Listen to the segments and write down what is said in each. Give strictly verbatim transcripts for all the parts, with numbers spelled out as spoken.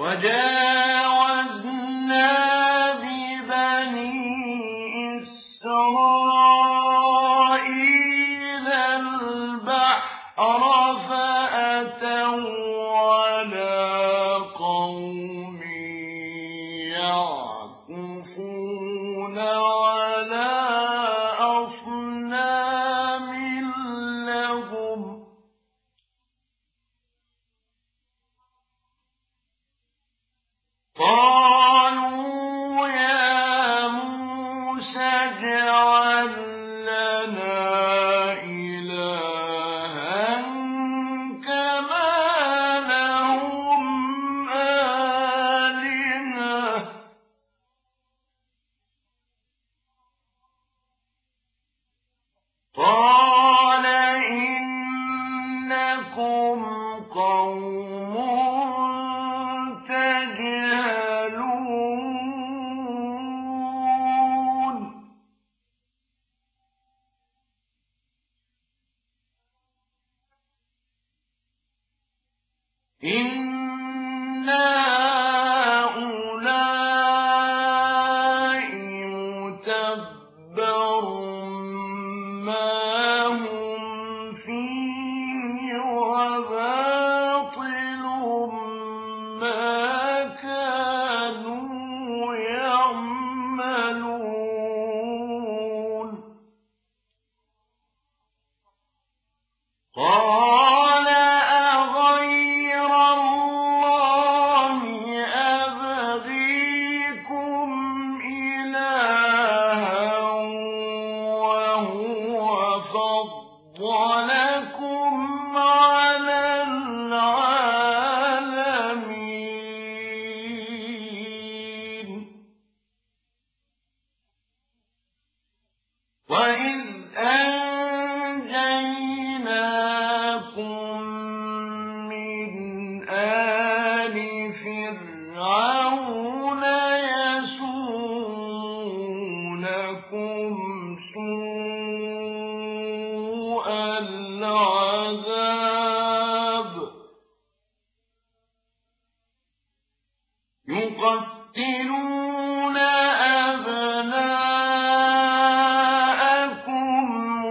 وجاوزنا ببني إسرائيل البحر فأتوا على قوم يعكفون على أصنام لهم قالوا يا موسى اجعل لنا إلها كما لهم آلهة قال إنكم قوم تجهلون إن هؤلاء متبر ما هم فيه وباطل ما كانوا يعملون قال أغير الله أبغيكم إلها وهو فضلكم على العالمين وإذ أنجيناكم من آل فرعون يسومونكم سوء العذاب يقتلون أبناءكم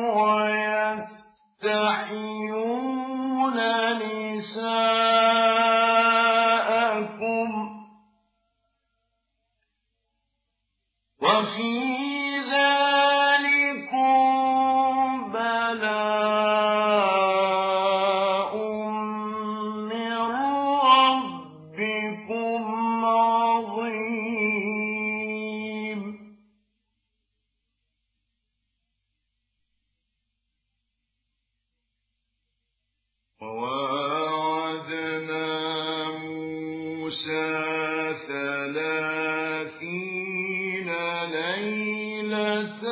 ويستحيون نساءكم وفي ذلكم بلاء من ربكم عظيم وواعدنا موسى ثلاثين ليلة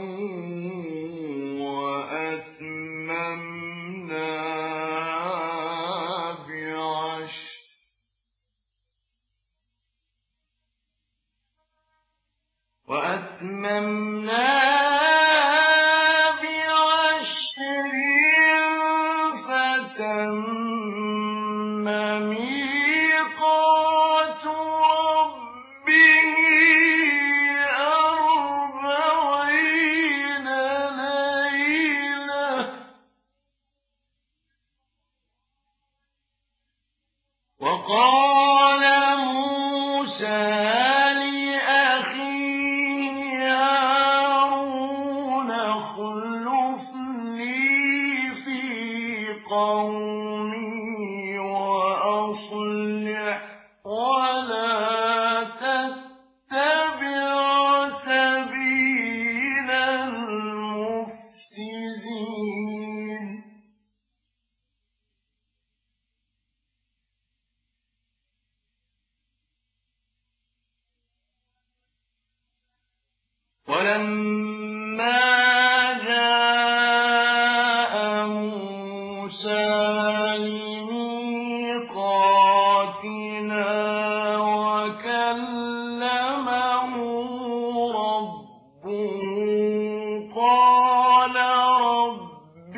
وأتممناها بعشر وأتممناها بعشر فتم ميقات ربه أربعين ليلة وقال موسى لأخيه هارون اخلفني في قومي وأصلح ولا تتبع سبيل المفسدين ولما جاء موسى لميقاتنا وكلمه ربه قال رب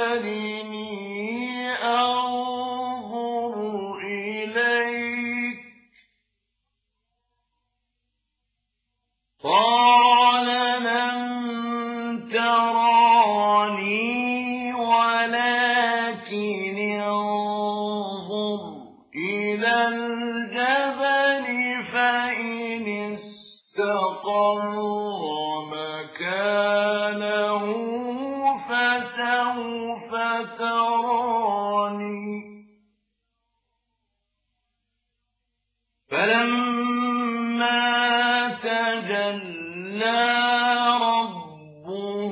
أرني أنظر إليك فلما تجلى ربه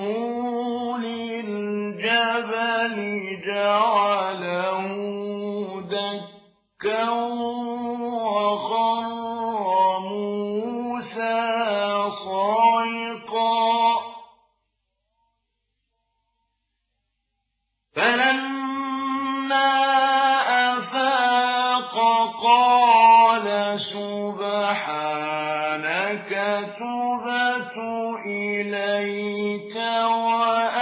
للجبل جعله دكا وخر موسى صعقا فلما أفاق قال سبحانك تبت إليك وأنا